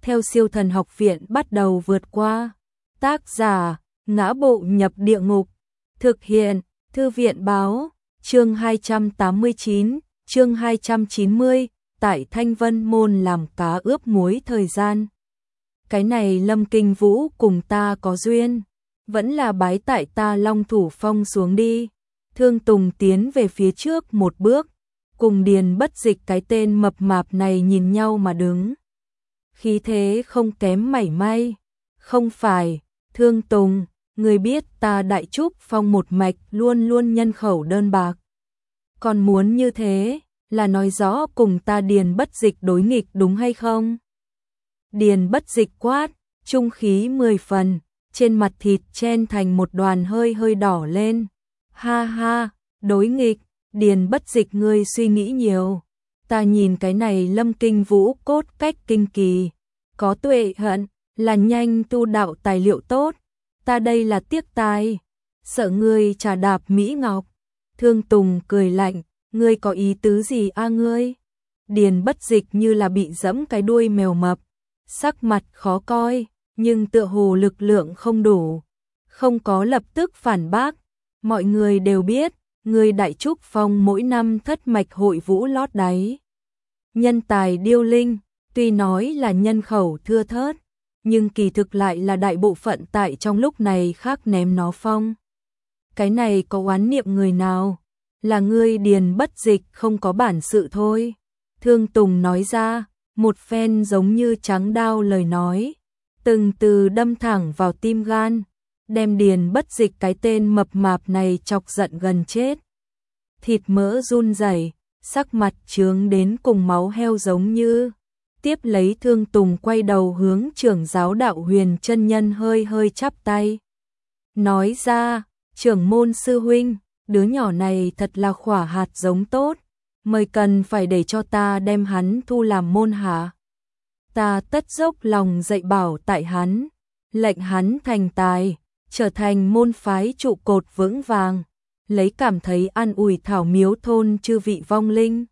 theo Siêu Thần Học Viện bắt đầu vượt qua. Tác giả: Ngã Bộ Nhập Địa Ngục. Thực hiện: Thư viện báo. Chương 289, chương 290, tại Thanh Vân Môn làm cá ướp muối thời gian. Cái này Lâm Kinh Vũ cùng ta có duyên, vẫn là bái tại ta Long Thủ Phong xuống đi. Thương Tùng tiến về phía trước một bước, cùng Điền Bất Dịch cái tên mập mạp này nhìn nhau mà đứng. Khí thế không kém mảy may. Không phải, Thương Tùng, người biết ta Đại Trúc Phong một mạch luôn luôn nhân khẩu đơn bạc. Còn muốn như thế, là nói rõ cùng ta Điền Bất Dịch đối nghịch đúng hay không? Điền Bất Dịch quát, trung khí 10 phần, trên mặt thịt chen thành một đoàn hơi hơi đỏ lên. Ha ha, đối nghịch, Điền Bất Dịch ngươi suy nghĩ nhiều. Ta nhìn cái này Lâm Kinh Vũ cốt cách kinh kỳ, có tuệ hận, là nhanh tu đạo tài liệu tốt. Ta đây là tiếc tài, sợ ngươi trà đạp Mỹ Ngọc. Thương Tùng cười lạnh, ngươi có ý tứ gì a ngươi? Điền Bất Dịch như là bị giẫm cái đuôi mèo mập, sắc mặt khó coi, nhưng tựa hồ lực lượng không đủ, không có lập tức phản bác. Mọi người đều biết, người Đại Trúc Phong mỗi năm thất mạch hội vũ lót đáy. Nhân tài điêu linh, tuy nói là nhân khẩu thưa thớt, nhưng kỳ thực lại là đại bộ phận tại trong lúc này khác ném nó phong. Cái này có oán niệm người nào? Là ngươi Điền Bất Dịch không có bản sự thôi. Thương Tùng nói ra, một phen giống như trắng đao lời nói, từng từ đâm thẳng vào tim gan, đem Điền Bất Dịch cái tên mập mạp này chọc giận gần chết. Thịt mỡ run rẩy, sắc mặt trướng đến cùng máu heo giống như. Tiếp lấy Thương Tùng quay đầu hướng trưởng giáo Đạo Huyền chân nhân hơi hơi chắp tay. Nói ra, trưởng môn sư huynh, đứa nhỏ này thật là khỏa hạt giống tốt, mời cần phải để cho ta đem hắn thu làm môn hạ. Ta tất dốc lòng dạy bảo tại hắn, lệnh hắn thành tài, trở thành môn phái trụ cột vững vàng, lấy cảm thấy an ủi thảo miếu thôn chư vị vong linh.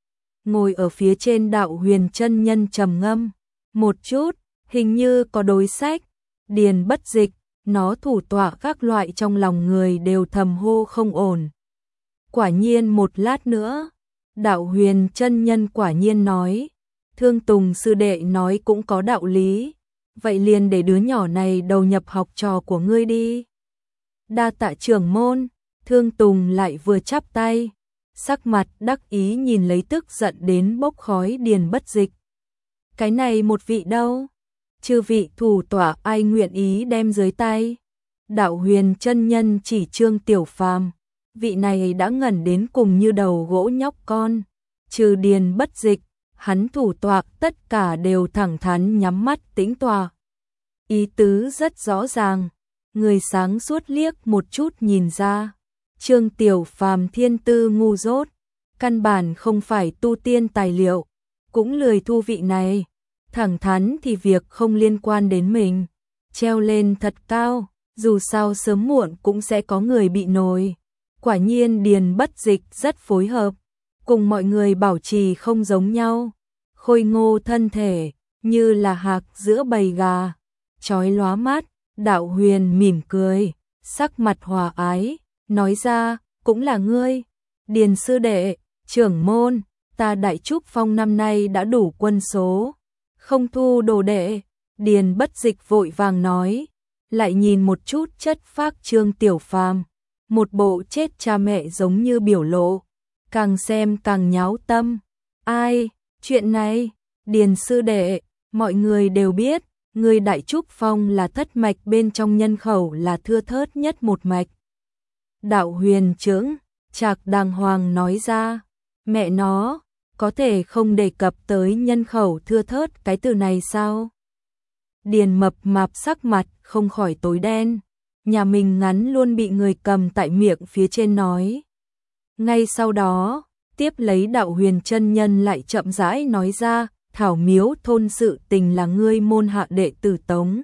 Ngồi ở phía trên Đạo Huyền chân nhân trầm ngâm một chút, hình như có đối sách. Điền Bất Dịch, nó thủ tọa các loại trong lòng người đều thầm hô không ổn. Quả nhiên một lát nữa, Đạo Huyền chân nhân quả nhiên nói, Thương Tùng sư đệ nói cũng có đạo lý, vậy liền để đứa nhỏ này đầu nhập học trò của ngươi đi. Đa tạ trưởng môn. Thương Tùng lại vừa chắp tay, sắc mặt đắc ý nhìn lấy tức giận đến bốc khói Điền Bất Dịch. Cái này một vị đâu? Chư vị thủ tọa ai nguyện ý đem dưới tay? Đạo Huyền chân nhân chỉ Trương Tiểu Phàm, vị này đã ngẩn đến cùng như đầu gỗ nhóc con. Trừ Điền Bất Dịch, hắn thủ tọa tất cả đều thẳng thắn nhắm mắt tĩnh tọa. Ý tứ rất rõ ràng, người sáng suốt liếc một chút nhìn ra. Trương Tiểu Phàm thiên tư ngu dốt, căn bản không phải tu tiên tài liệu, cũng lười thu vị này. Thẳng thắn thì việc không liên quan đến mình, treo lên thật cao, dù sao sớm muộn cũng sẽ có người bị nổi. Quả nhiên Điền Bất Dịch rất phối hợp, cùng mọi người bảo trì không giống nhau. Khôi ngô thân thể, như là hạc giữa bầy gà, chói lóa mắt. Đạo Huyền mỉm cười, sắc mặt hòa ái, nói ra, cũng là ngươi. Điền sư đệ, trưởng môn, ta Đại Trúc Phong năm nay đã đủ quân số, không thu đồ đệ. Điền Bất Dịch vội vàng nói, lại nhìn một chút chất phác Trương Tiểu Phàm, một bộ chết cha mẹ giống như biểu lộ, càng xem càng nháo tâm. Ai, chuyện này, Điền sư đệ, mọi người đều biết, người Đại Trúc Phong là thất mạch bên trong nhân khẩu là thưa thớt nhất một mạch. Đạo Huyền chững chạc đàng hoàng nói ra, mẹ nó, có thể không đề cập tới nhân khẩu thưa thớt cái từ này sao? Điền mập mạp sắc mặt không khỏi tối đen, nhà mình ngắn luôn bị người cầm tại miệng phía trên nói. Ngay sau đó, tiếp lấy Đạo Huyền chân nhân lại chậm rãi nói ra, thảo miếu thôn sự tình là ngươi môn hạ đệ tử Tống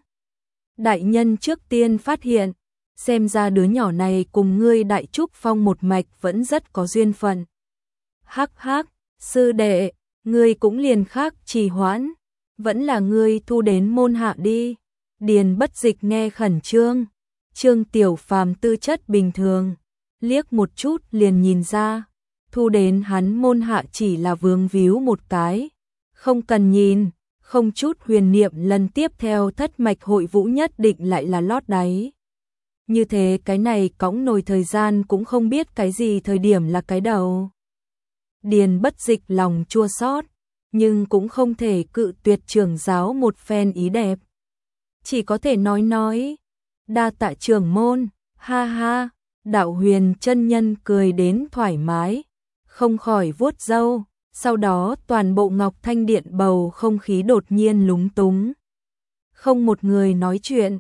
đại nhân trước tiên phát hiện, xem ra đứa nhỏ này cùng ngươi Đại Trúc Phong một mạch vẫn rất có duyên phận. Hắc hắc, sư đệ, ngươi cũng liền khác trì hoãn, vẫn là ngươi thu đến môn hạ đi. Điền Bất Dịch nghe khẩn trương, Trương Tiểu Phàm tư chất bình thường, liếc một chút liền nhìn ra, thu đến hắn môn hạ chỉ là vướng víu một cái, không cần nhìn, không chút huyền niệm lần tiếp theo thất mạch hội vũ nhất định lại là lót đáy. Như thế cái này cõng nồi thời gian cũng không biết cái gì thời điểm là cái đầu. Điền Bất Dịch lòng chua xót, nhưng cũng không thể cự tuyệt trưởng giáo một phen ý đẹp. Chỉ có thể nói, đa tạ trưởng môn, ha ha, Đạo Huyền chân nhân cười đến thoải mái, không khỏi vuốt râu, sau đó toàn bộ Ngọc Thanh Điện bầu không khí đột nhiên lúng túng. Không một người nói chuyện,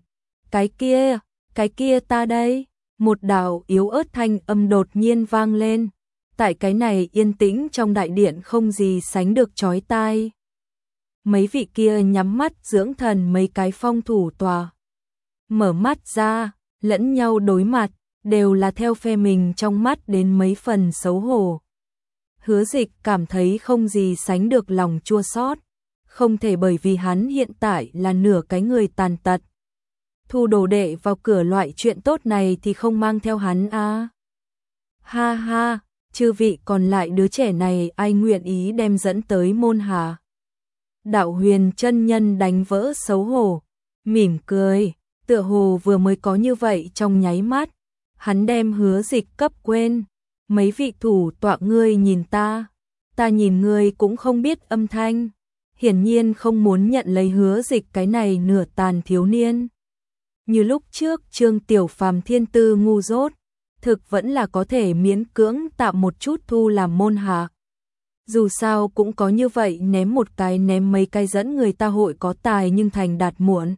cái kia ta đây, một đạo yếu ớt thanh âm đột nhiên vang lên. Tại cái này yên tĩnh trong đại điện không gì sánh được chói tai. Mấy vị kia nhắm mắt dưỡng thần mấy cái phong thủ tòa. Mở mắt ra, lẫn nhau đối mặt, đều là theo phe mình trong mắt đến mấy phần xấu hổ. Hứa Dịch cảm thấy không gì sánh được lòng chua xót, không thể bởi vì hắn hiện tại là nửa cái người tàn tật. Thu đồ đệ vào cửa loại chuyện tốt này thì không mang theo hắn à. Ha ha, chư vị còn lại đứa trẻ này ai nguyện ý đem dẫn tới môn hạ. Đạo Huyền chân nhân đánh vỡ xấu hổ, mỉm cười, tựa hồ vừa mới có như vậy trong nháy mắt, hắn đem Hứa Dịch cấp quên. Mấy vị thủ tọa ngươi nhìn ta nhìn ngươi cũng không biết âm thanh, hiển nhiên không muốn nhận lấy Hứa Dịch cái này nửa tàn thiếu niên. Như lúc trước Trương Tiểu Phàm thiên tư ngu dốt, thực vẫn là có thể miễn cưỡng tạm một chút thu làm môn hạ. Dù sao cũng có như vậy ném một cái ném mấy cái dẫn người ta hội có tài nhưng thành đạt muộn.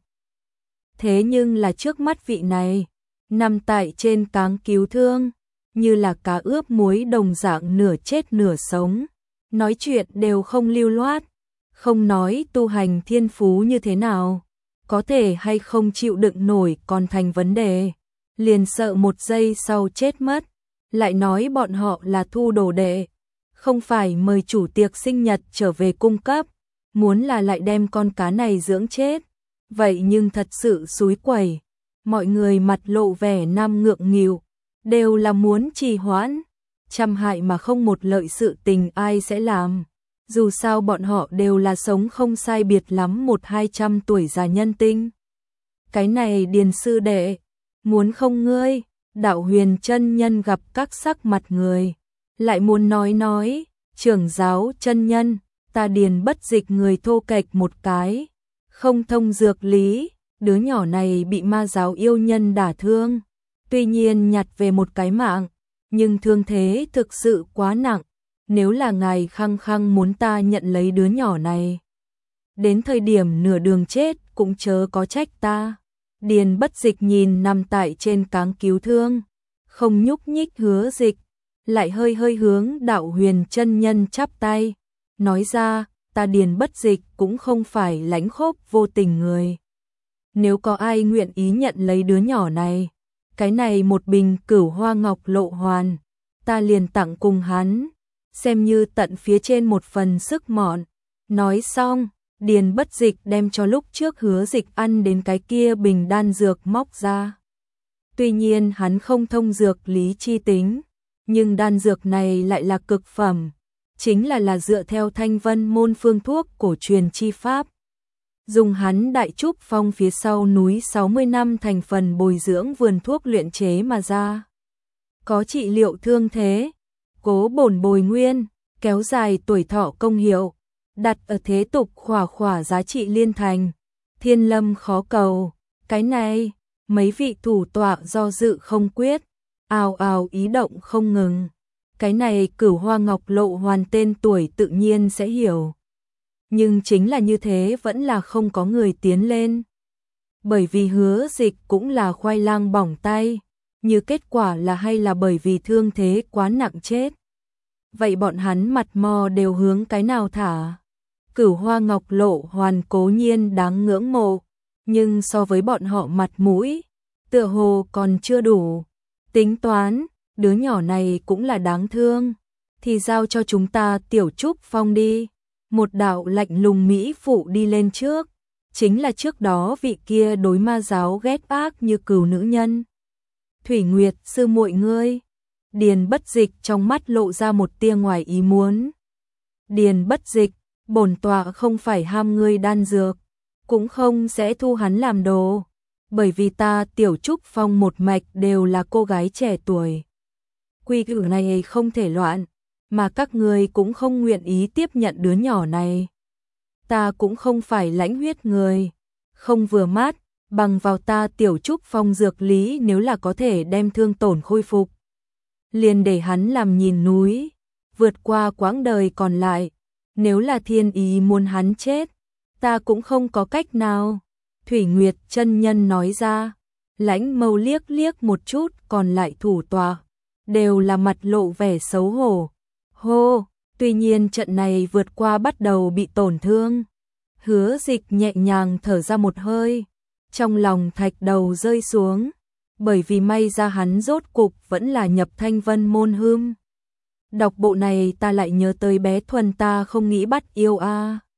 Thế nhưng là trước mắt vị này, nằm tại trên cáng cứu thương, như là cá ướp muối đồng dạng nửa chết nửa sống, nói chuyện đều không lưu loát, không nói tu hành thiên phú như thế nào, có thể hay không chịu đựng nổi còn thành vấn đề, liền sợ một giây sau chết mất, lại nói bọn họ là thu đồ đệ, không phải mời chủ tiệc sinh nhật trở về cung cấp, muốn là lại đem con cá này dưỡng chết, vậy nhưng thật sự xúi quẩy. Mọi người mặt lộ vẻ nam ngượng nghịu, đều là muốn trì hoãn, trăm hại mà không một lợi sự tình ai sẽ làm. Dù sao bọn họ đều là sống không sai biệt lắm 100-200 tuổi già nhân tinh. Cái này Điền sư đệ, muốn không ngươi, Đạo Huyền chân nhân gặp các sắc mặt người, lại muốn nói, trưởng giáo chân nhân, ta Điền Bất Dịch người thô kệch một cái, không thông dược lý, đứa nhỏ này bị ma giáo yêu nhân đả thương, tuy nhiên nhặt về một cái mạng, nhưng thương thế thực sự quá nặng, nếu là ngài khăng khăng muốn ta nhận lấy đứa nhỏ này, đến thời điểm nửa đường chết cũng chớ có trách ta. Điền Bất Dịch nhìn nằm tại trên cáng cứu thương, không nhúc nhích Hứa Dịch, lại hơi hướng Đạo Huyền chân nhân chắp tay, nói ra, ta Điền Bất Dịch cũng không phải lãnh khốc vô tình người. Nếu có ai nguyện ý nhận lấy đứa nhỏ này, cái này một bình Cửu Hoa Ngọc Lộ Hoàn, ta liền tặng cùng hắn, xem như tận phía trên một phần sức mọn. Nói xong, Điền Bất Dịch đem cho lúc trước Hứa Dịch ăn đến cái kia bình đan dược móc ra. Tuy nhiên hắn không thông dược lý chi tính, nhưng đan dược này lại là cực phẩm, chính là dựa theo Thanh Vân môn phương thuốc cổ truyền chi pháp. Dùng hắn Đại Trúc Phong phía sau núi 60 năm thành phần bồi dưỡng vườn thuốc luyện chế mà ra. Có trị liệu thương thế, cố bổn bồi nguyên, kéo dài tuổi thọ công hiệu, đặt ở thế tục khỏa giá trị liên thành, thiên lâm khó cầu. Cái này, mấy vị thủ tọa do dự không quyết, ào ý động không ngừng. Cái này Cửu Hoa Ngọc Lộ Hoàn tên tuổi tự nhiên sẽ hiểu. Nhưng chính là như thế vẫn là không có người tiến lên. Bởi vì Hứa Dịch cũng là khoai lang bỏng tay, như kết quả là hay là bởi vì thương thế quá nặng chết. Vậy bọn hắn mặt mò đều hướng cái nào thả? Cửu Hoa Ngọc Lộ Hoàn cố nhiên đáng ngưỡng mộ, nhưng so với bọn họ mặt mũi, tựa hồ còn chưa đủ. Tính toán, đứa nhỏ này cũng là đáng thương, thì giao cho chúng ta Tiểu Trúc Phong đi. Một đạo lạnh lùng mỹ phụ đi lên trước, chính là trước đó vị kia đối ma giáo ghét ác như cừu nữ nhân. Thủy Nguyệt sư muội ngươi. Điền Bất Dịch trong mắt lộ ra một tia ngoài ý muốn. Điền Bất Dịch, bổn tọa không phải ham ngươi đan dược, cũng không sẽ thu hắn làm đồ, bởi vì ta Tiểu Trúc Phong một mạch đều là cô gái trẻ tuổi. Quy củ này không thể loạn, mà các ngươi cũng không nguyện ý tiếp nhận đứa nhỏ này. Ta cũng không phải lãnh huyết người, không vừa mắt, bằng vào ta Tiểu Trúc Phong dược lý nếu là có thể đem thương tổn khôi phục. Liền để hắn làm nhìn núi, vượt qua quãng đời còn lại, nếu là thiên ý muốn hắn chết, ta cũng không có cách nào. Thủy Nguyệt chân nhân nói ra, Lãnh Mâu liếc liếc một chút còn lại thủ tọa, đều là mặt lộ vẻ xấu hổ. Hô, tuy nhiên trận này vượt qua bắt đầu bị tổn thương. Hứa Dịch nhẹ nhàng thở ra một hơi, trong lòng thạch đầu rơi xuống, bởi vì may ra hắn rốt cục vẫn là nhập Thanh Vân môn hương. Đọc bộ này ta lại nhớ tới bé Thuần ta không nghĩ bắt yêu a.